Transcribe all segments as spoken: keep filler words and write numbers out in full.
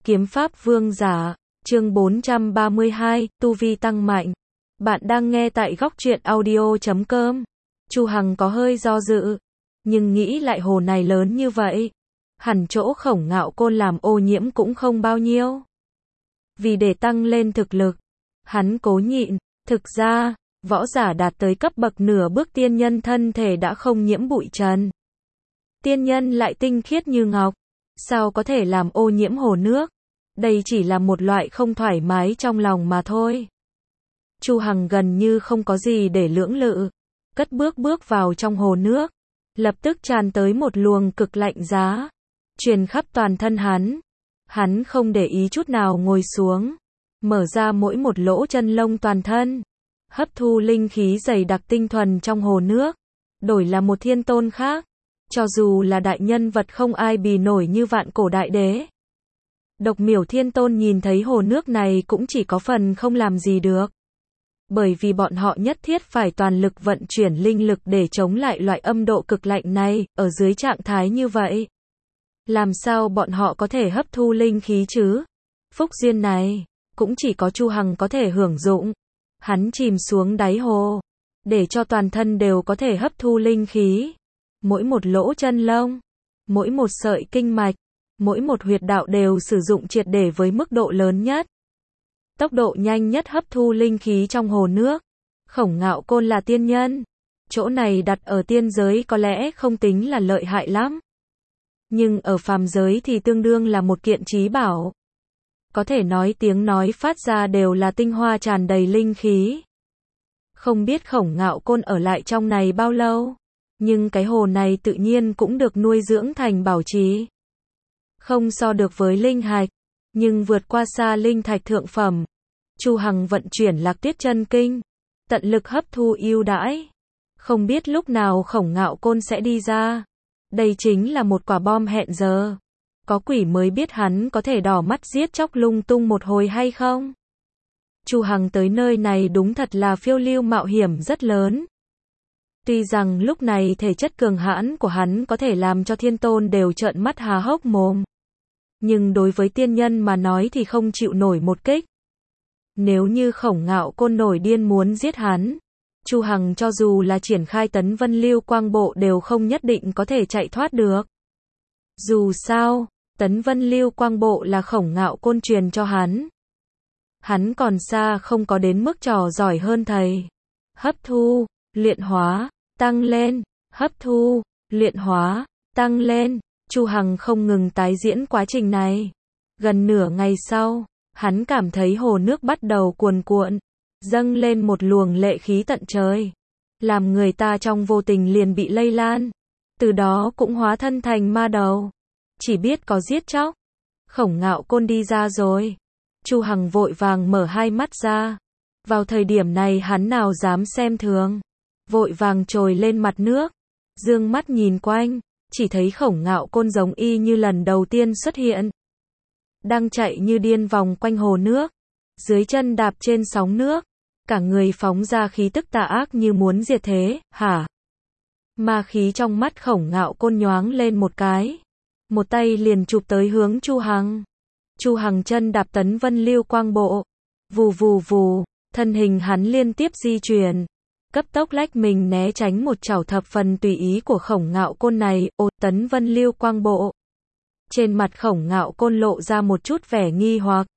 Kiếm pháp vương giả, chương bốn trăm ba mươi hai, tu vi tăng mạnh. Bạn đang nghe tại góc truyện audio chấm com. Chu Hằng có hơi do dự, nhưng nghĩ lại hồ này lớn như vậy, hẳn chỗ Khổng Ngạo Côn làm ô nhiễm cũng không bao nhiêu. Vì để tăng lên thực lực, hắn cố nhịn. Thực ra, võ giả đạt tới cấp bậc nửa bước tiên nhân thân thể đã không nhiễm bụi trần. Tiên nhân lại tinh khiết như ngọc, sao có thể làm ô nhiễm hồ nước? Đây chỉ là một loại không thoải mái trong lòng mà thôi. Chu Hằng gần như không có gì để lưỡng lự, cất bước bước vào trong hồ nước, lập tức tràn tới một luồng cực lạnh giá, truyền khắp toàn thân hắn. Hắn không để ý chút nào ngồi xuống, mở ra mỗi một lỗ chân lông toàn thân, hấp thu linh khí dày đặc tinh thuần trong hồ nước, đổi là một thiên tôn khác, cho dù là đại nhân vật không ai bì nổi như vạn cổ đại đế. Độc Miểu Thiên Tôn nhìn thấy hồ nước này cũng chỉ có phần không làm gì được. Bởi vì bọn họ nhất thiết phải toàn lực vận chuyển linh lực để chống lại loại âm độ cực lạnh này, ở dưới trạng thái như vậy. Làm sao bọn họ có thể hấp thu linh khí chứ? Phúc duyên này, cũng chỉ có Chu Hằng có thể hưởng dụng. Hắn chìm xuống đáy hồ, để cho toàn thân đều có thể hấp thu linh khí. Mỗi một lỗ chân lông, mỗi một sợi kinh mạch, mỗi một huyệt đạo đều sử dụng triệt để với mức độ lớn nhất. Tốc độ nhanh nhất hấp thu linh khí trong hồ nước. Khổng Ngạo Côn là tiên nhân. Chỗ này đặt ở tiên giới có lẽ không tính là lợi hại lắm. Nhưng ở phàm giới thì tương đương là một kiện trí bảo. Có thể nói tiếng nói phát ra đều là tinh hoa tràn đầy linh khí. Không biết Khổng Ngạo Côn ở lại trong này bao lâu. Nhưng cái hồ này tự nhiên cũng được nuôi dưỡng thành bảo trì. Không so được với linh hạch, nhưng vượt qua xa linh thạch thượng phẩm. Chu Hằng vận chuyển Lạc Tuyết Chân Kinh, tận lực hấp thu ưu đãi. Không biết lúc nào Khổng Ngạo Côn sẽ đi ra. Đây chính là một quả bom hẹn giờ. Có quỷ mới biết hắn có thể đỏ mắt giết chóc lung tung một hồi hay không. Chu Hằng tới nơi này đúng thật là phiêu lưu mạo hiểm rất lớn. Tuy rằng lúc này thể chất cường hãn của hắn có thể làm cho thiên tôn đều trợn mắt há hốc mồm. Nhưng đối với tiên nhân mà nói thì không chịu nổi một kích. Nếu như Khổng Ngạo Côn nổi điên muốn giết hắn, Chu Hằng cho dù là triển khai Tấn Vân Lưu Quang Bộ đều không nhất định có thể chạy thoát được. Dù sao, Tấn Vân Lưu Quang Bộ là Khổng Ngạo Côn truyền cho hắn. Hắn còn xa không có đến mức trò giỏi hơn thầy. Hấp thu, luyện hóa, tăng lên, hấp thu, luyện hóa, tăng lên. Chu Hằng không ngừng tái diễn quá trình này. Gần nửa ngày sau, hắn cảm thấy hồ nước bắt đầu cuồn cuộn, dâng lên một luồng lệ khí tận trời, làm người ta trong vô tình liền bị lây lan, từ đó cũng hóa thân thành ma đầu, chỉ biết có giết chóc. Khổng Ngạo Côn đi ra rồi. Chu Hằng vội vàng mở hai mắt ra. Vào thời điểm này hắn nào dám xem thường, vội vàng trồi lên mặt nước, dương mắt nhìn quanh, chỉ thấy Khổng Ngạo Côn giống y như lần đầu tiên xuất hiện, đang chạy như điên vòng quanh hồ nước, dưới chân đạp trên sóng nước, cả người phóng ra khí tức tà ác như muốn diệt thế. Hả? Ma khí trong mắt Khổng Ngạo Côn nhoáng lên một cái, một tay liền chụp tới hướng Chu Hằng. Chu Hằng chân đạp Tấn Vân Lưu Quang Bộ, vù vù vù, thân hình hắn liên tiếp di chuyển, cấp tốc lách mình né tránh một chảo thập phần tùy ý của Khổng Ngạo Côn này. Ô, Tấn Vân Lưu Quang Bộ. Trên mặt Khổng Ngạo Côn lộ ra một chút vẻ nghi hoặc.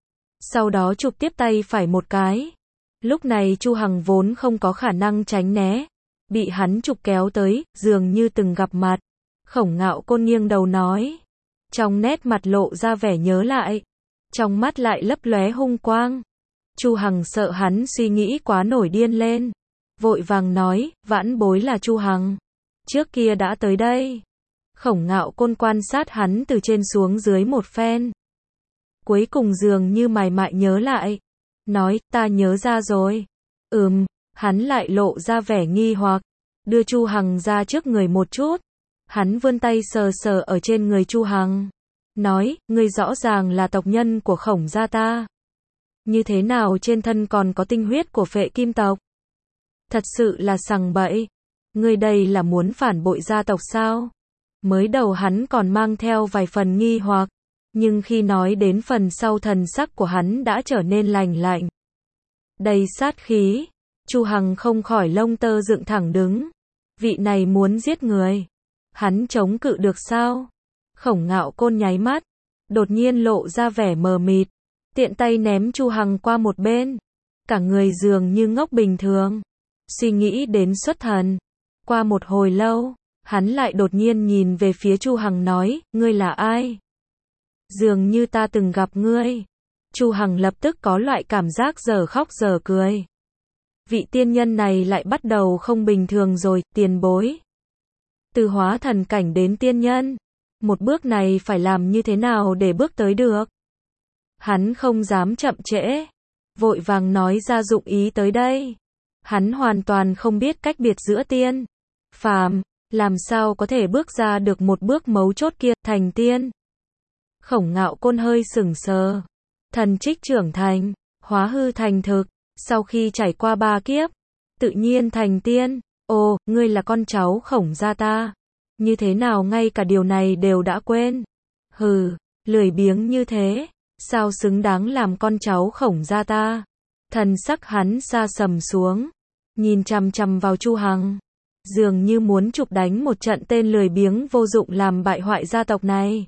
Sau đó chụp tiếp tay phải một cái. Lúc này Chu Hằng vốn không có khả năng tránh né, bị hắn chụp kéo tới, dường như từng gặp mặt. Khổng Ngạo Côn nghiêng đầu nói, trong nét mặt lộ ra vẻ nhớ lại, trong mắt lại lấp lóe hung quang. Chu Hằng sợ hắn suy nghĩ quá nổi điên lên, vội vàng nói, vãn bối là Chu Hằng, trước kia đã tới đây. Khổng Ngạo Côn quan sát hắn từ trên xuống dưới một phen, cuối cùng dường như mải mại nhớ lại, nói, ta nhớ ra rồi. Ừm, hắn lại lộ ra vẻ nghi hoặc, đưa Chu Hằng ra trước người một chút. Hắn vươn tay sờ sờ ở trên người Chu Hằng, nói, ngươi rõ ràng là tộc nhân của Khổng gia ta. Như thế nào trên thân còn có tinh huyết của Phệ Kim tộc? Thật sự là sằng bậy. Ngươi đây là muốn phản bội gia tộc sao? Mới đầu hắn còn mang theo vài phần nghi hoặc, Nhưng khi nói đến phần sau thần sắc của hắn đã trở nên lành lạnh. Đầy sát khí, Chu Hằng không khỏi lông tơ dựng thẳng đứng. Vị này muốn giết người. Hắn chống cự được sao? Khổng Ngạo Côn nháy mắt, đột nhiên lộ ra vẻ mờ mịt, tiện tay ném Chu Hằng qua một bên. Cả người dường như ngốc bình thường, suy nghĩ đến xuất thần. Qua một hồi lâu, hắn lại đột nhiên nhìn về phía Chu Hằng nói, ngươi là ai? Dường như ta từng gặp ngươi. Chu Hằng lập tức có loại cảm giác giờ khóc giờ cười. Vị tiên nhân này lại bắt đầu không bình thường rồi, tiền bối. Từ hóa thần cảnh đến tiên nhân, một bước này phải làm như thế nào để bước tới được? Hắn không dám chậm trễ, vội vàng nói ra dụng ý tới đây. Hắn hoàn toàn không biết cách biệt giữa tiên, phàm, làm sao có thể bước ra được một bước mấu chốt kia, thành tiên. Khổng Ngạo Côn hơi sững sờ, thần trích trưởng thành, hóa hư thành thực, sau khi trải qua ba kiếp, tự nhiên thành tiên. Ồ, ngươi là con cháu Khổng gia ta, như thế nào ngay cả điều này đều đã quên? Hừ, lười biếng như thế, sao xứng đáng làm con cháu Khổng gia ta? Thần sắc hắn sa sầm xuống, nhìn chằm chằm vào Chu Hằng, dường như muốn chụp đánh một trận tên lười biếng vô dụng làm bại hoại gia tộc này.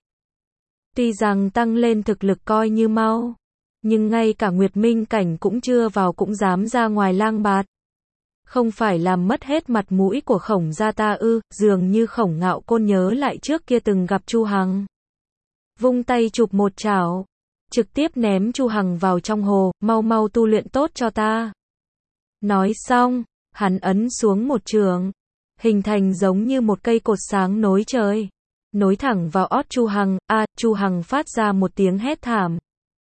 Tuy rằng tăng lên thực lực coi như mau, nhưng ngay cả Nguyệt Minh cảnh cũng chưa vào cũng dám ra ngoài lang bạt. Không phải làm mất hết mặt mũi của Khổng gia ta ư? Dường như Khổng Ngạo Côn nhớ lại trước kia từng gặp Chu Hằng. Vung tay chụp một chảo, trực tiếp ném Chu Hằng vào trong hồ, mau mau tu luyện tốt cho ta. Nói xong, hắn ấn xuống một trường, hình thành giống như một cây cột sáng nối trời, nối thẳng vào ót Chu Hằng. A, Chu Hằng phát ra một tiếng hét thảm.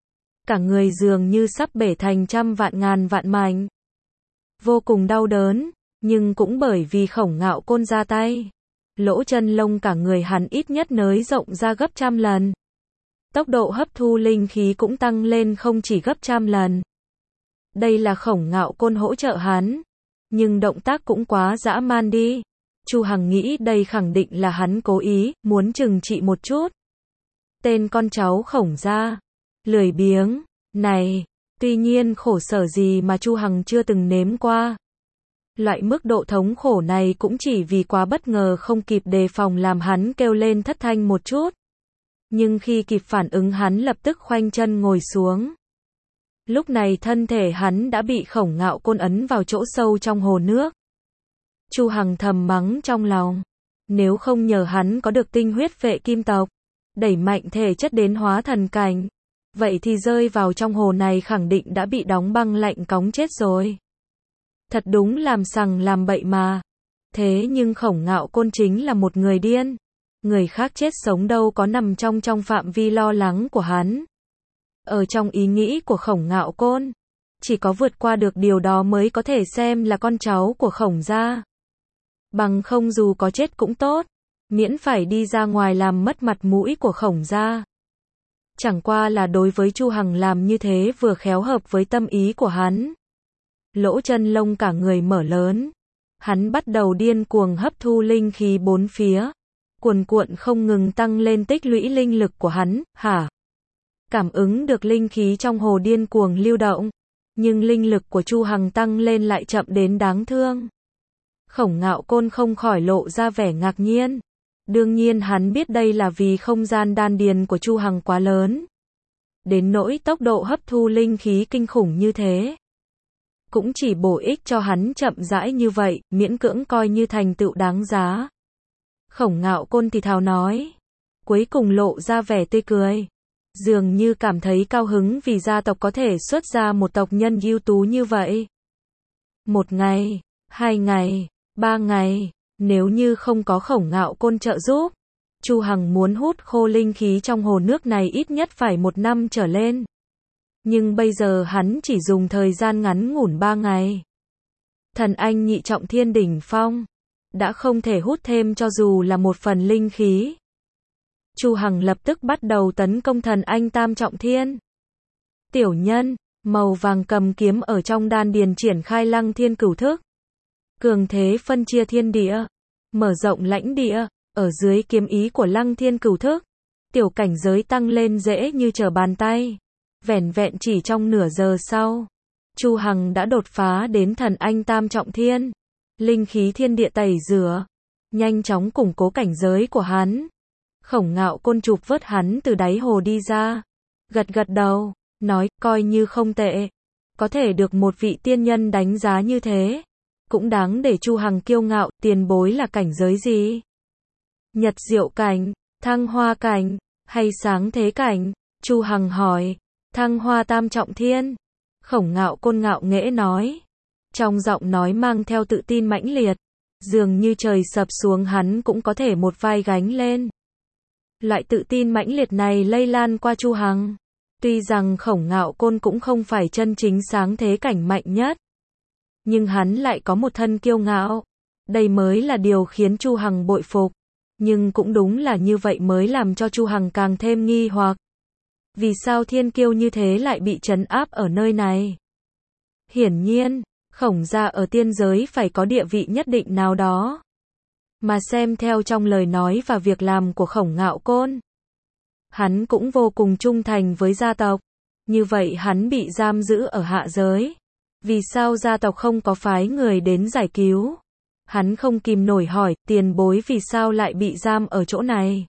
Cả người dường như sắp bể thành trăm vạn ngàn vạn mảnh. Vô cùng đau đớn, nhưng cũng bởi vì Khổng Ngạo Côn ra tay, lỗ chân lông cả người hắn ít nhất nới rộng ra gấp trăm lần. Tốc độ hấp thu linh khí cũng tăng lên không chỉ gấp trăm lần. Đây là Khổng Ngạo Côn hỗ trợ hắn, nhưng động tác cũng quá dã man đi. Chu Hằng nghĩ đây khẳng định là hắn cố ý, muốn trừng trị một chút. Tên con cháu Khổng gia, lười biếng, này, tuy nhiên khổ sở gì mà Chu Hằng chưa từng nếm qua. Loại mức độ thống khổ này cũng chỉ vì quá bất ngờ không kịp đề phòng làm hắn kêu lên thất thanh một chút. Nhưng khi kịp phản ứng hắn lập tức khoanh chân ngồi xuống. Lúc này thân thể hắn đã bị Khổng Ngạo Côn ấn vào chỗ sâu trong hồ nước. Chu Hằng thầm mắng trong lòng, nếu không nhờ hắn có được tinh huyết Phệ Kim tộc, đẩy mạnh thể chất đến hóa thần cảnh, vậy thì rơi vào trong hồ này khẳng định đã bị đóng băng lạnh cóng chết rồi. Thật đúng làm sằng làm bậy mà. Thế nhưng Khổng Ngạo Côn chính là một người điên. Người khác chết sống đâu có nằm trong trong phạm vi lo lắng của hắn. Ở trong ý nghĩ của Khổng Ngạo Côn, chỉ có vượt qua được điều đó mới có thể xem là con cháu của Khổng gia. Bằng không dù có chết cũng tốt, miễn phải đi ra ngoài làm mất mặt mũi của Khổng gia. Chẳng qua là đối với Chu Hằng làm như thế vừa khéo hợp với tâm ý của hắn. Lỗ chân lông cả người mở lớn, hắn bắt đầu điên cuồng hấp thu linh khí bốn phía, cuồn cuộn không ngừng tăng lên tích lũy linh lực của hắn. Hả? Cảm ứng được linh khí trong hồ điên cuồng lưu động, nhưng linh lực của Chu Hằng tăng lên lại chậm đến đáng thương. Khổng Ngạo Côn không khỏi lộ ra vẻ ngạc nhiên. Đương nhiên hắn biết đây là vì không gian đan điền của Chu Hằng quá lớn, đến nỗi tốc độ hấp thu linh khí kinh khủng như thế. Cũng chỉ bổ ích cho hắn chậm rãi như vậy, miễn cưỡng coi như thành tựu đáng giá. Khổng Ngạo Côn thì thào nói, cuối cùng lộ ra vẻ tươi cười, dường như cảm thấy cao hứng vì gia tộc có thể xuất ra một tộc nhân ưu tú như vậy. Một ngày, hai ngày, ba ngày, nếu như không có Khổng Ngạo Côn trợ giúp, Chu Hằng muốn hút khô linh khí trong hồ nước này ít nhất phải một năm trở lên. Nhưng bây giờ hắn chỉ dùng thời gian ngắn ngủn ba ngày. Thần anh nhị trọng thiên đỉnh phong, đã không thể hút thêm cho dù là một phần linh khí. Chu Hằng lập tức bắt đầu tấn công thần anh tam trọng thiên. Tiểu nhân, màu vàng cầm kiếm ở trong đan điền triển khai Lăng Thiên Cửu Thức. Cường thế phân chia thiên địa, mở rộng lãnh địa, ở dưới kiếm ý của Lăng Thiên Cửu Thức, tiểu cảnh giới tăng lên dễ như trở bàn tay. Vẻn vẹn chỉ trong nửa giờ sau, Chu Hằng đã đột phá đến thần anh tam trọng thiên. Linh khí thiên địa tẩy rửa, nhanh chóng củng cố cảnh giới của hắn. Khổng Ngạo Côn chụp vớt hắn từ đáy hồ đi ra, gật gật đầu, nói, coi như không tệ. Có thể được một vị tiên nhân đánh giá như thế, cũng đáng để Chu Hằng kiêu ngạo. Tiền bối là cảnh giới gì? Nhật diệu cảnh, thăng hoa cảnh, hay sáng thế cảnh? Chu Hằng hỏi. Thăng hoa tam trọng thiên. Khổng Ngạo Côn ngạo nghễ nói, trong giọng nói mang theo tự tin mãnh liệt, dường như trời sập xuống hắn cũng có thể một vai gánh lên. Loại tự tin mãnh liệt này lây lan qua Chu Hằng. Tuy rằng Khổng Ngạo Côn cũng không phải chân chính sáng thế cảnh mạnh nhất, nhưng hắn lại có một thân kiêu ngạo. Đây mới là điều khiến Chu Hằng bội phục. Nhưng cũng đúng là như vậy mới làm cho Chu Hằng càng thêm nghi hoặc. Vì sao thiên kiêu như thế lại bị trấn áp ở nơi này? Hiển nhiên, Khổng gia ở tiên giới phải có địa vị nhất định nào đó. Mà xem theo trong lời nói và việc làm của Khổng Ngạo Côn, hắn cũng vô cùng trung thành với gia tộc. Như vậy hắn bị giam giữ ở hạ giới. Vì sao gia tộc không có phái người đến giải cứu? Hắn không kìm nổi hỏi, tiền bối vì sao lại bị giam ở chỗ này?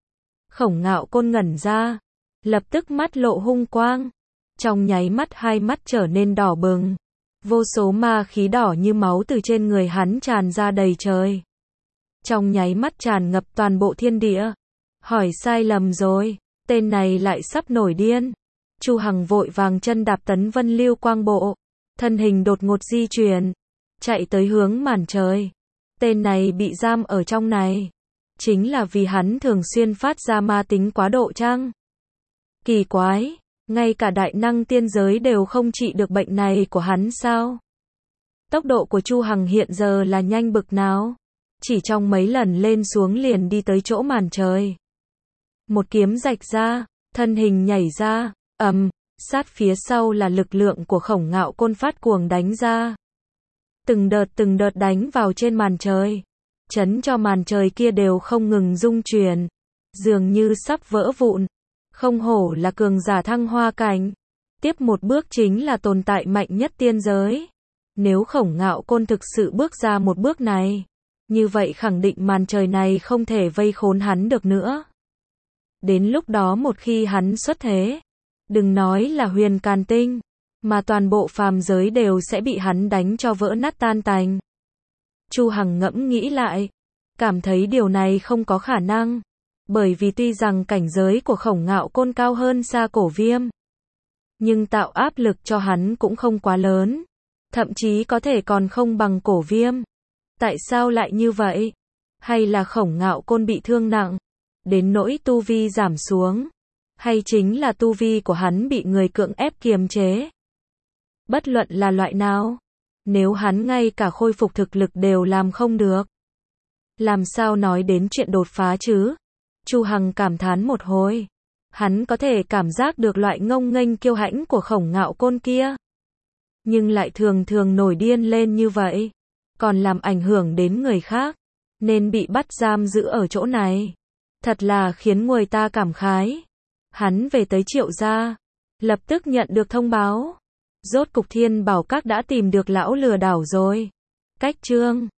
Khổng Ngạo Côn ngẩn ra, lập tức mắt lộ hung quang. Trong nháy mắt hai mắt trở nên đỏ bừng. Vô số ma khí đỏ như máu từ trên người hắn tràn ra đầy trời. Trong nháy mắt tràn ngập toàn bộ thiên địa. Hỏi sai lầm rồi, tên này lại sắp nổi điên. Chu Hằng vội vàng chân đạp tấn vân lưu quang bộ, thân hình đột ngột di chuyển, chạy tới hướng màn trời. Tên này bị giam ở trong này, chính là vì hắn thường xuyên phát ra ma tính quá độ chăng? Kỳ quái, ngay cả đại năng tiên giới đều không trị được bệnh này của hắn sao? Tốc độ của Chu Hằng hiện giờ là nhanh bực nào? Chỉ trong mấy lần lên xuống liền đi tới chỗ màn trời. Một kiếm rạch ra, thân hình nhảy ra, ầm, sát phía sau là lực lượng của Khổng Ngạo Côn phát cuồng đánh ra. Từng đợt từng đợt đánh vào trên màn trời, chấn cho màn trời kia đều không ngừng rung chuyển, dường như sắp vỡ vụn. Không hổ là cường giả thăng hoa cảnh, tiếp một bước chính là tồn tại mạnh nhất tiên giới. Nếu Khổng Ngạo Côn thực sự bước ra một bước này, như vậy khẳng định màn trời này không thể vây khốn hắn được nữa. Đến lúc đó một khi hắn xuất thế, đừng nói là huyền càn tinh, mà toàn bộ phàm giới đều sẽ bị hắn đánh cho vỡ nát tan tành. Chu Hằng ngẫm nghĩ lại, cảm thấy điều này không có khả năng. Bởi vì tuy rằng cảnh giới của Khổng Ngạo Côn cao hơn xa Cổ Viêm, nhưng tạo áp lực cho hắn cũng không quá lớn. Thậm chí có thể còn không bằng Cổ Viêm. Tại sao lại như vậy? Hay là Khổng Ngạo Côn bị thương nặng, đến nỗi tu vi giảm xuống? Hay chính là tu vi của hắn bị người cưỡng ép kiềm chế? Bất luận là loại nào, nếu hắn ngay cả khôi phục thực lực đều làm không được, làm sao nói đến chuyện đột phá chứ? Chu Hằng cảm thán một hồi. Hắn có thể cảm giác được loại ngông nghênh kiêu hãnh của Khổng Ngạo Côn kia, nhưng lại thường thường nổi điên lên như vậy, còn làm ảnh hưởng đến người khác, nên bị bắt giam giữ ở chỗ này. Thật là khiến người ta cảm khái. Hắn về tới Triệu gia, lập tức nhận được thông báo. Rốt cục Thiên Bảo Các đã tìm được lão lừa đảo rồi. Cách chương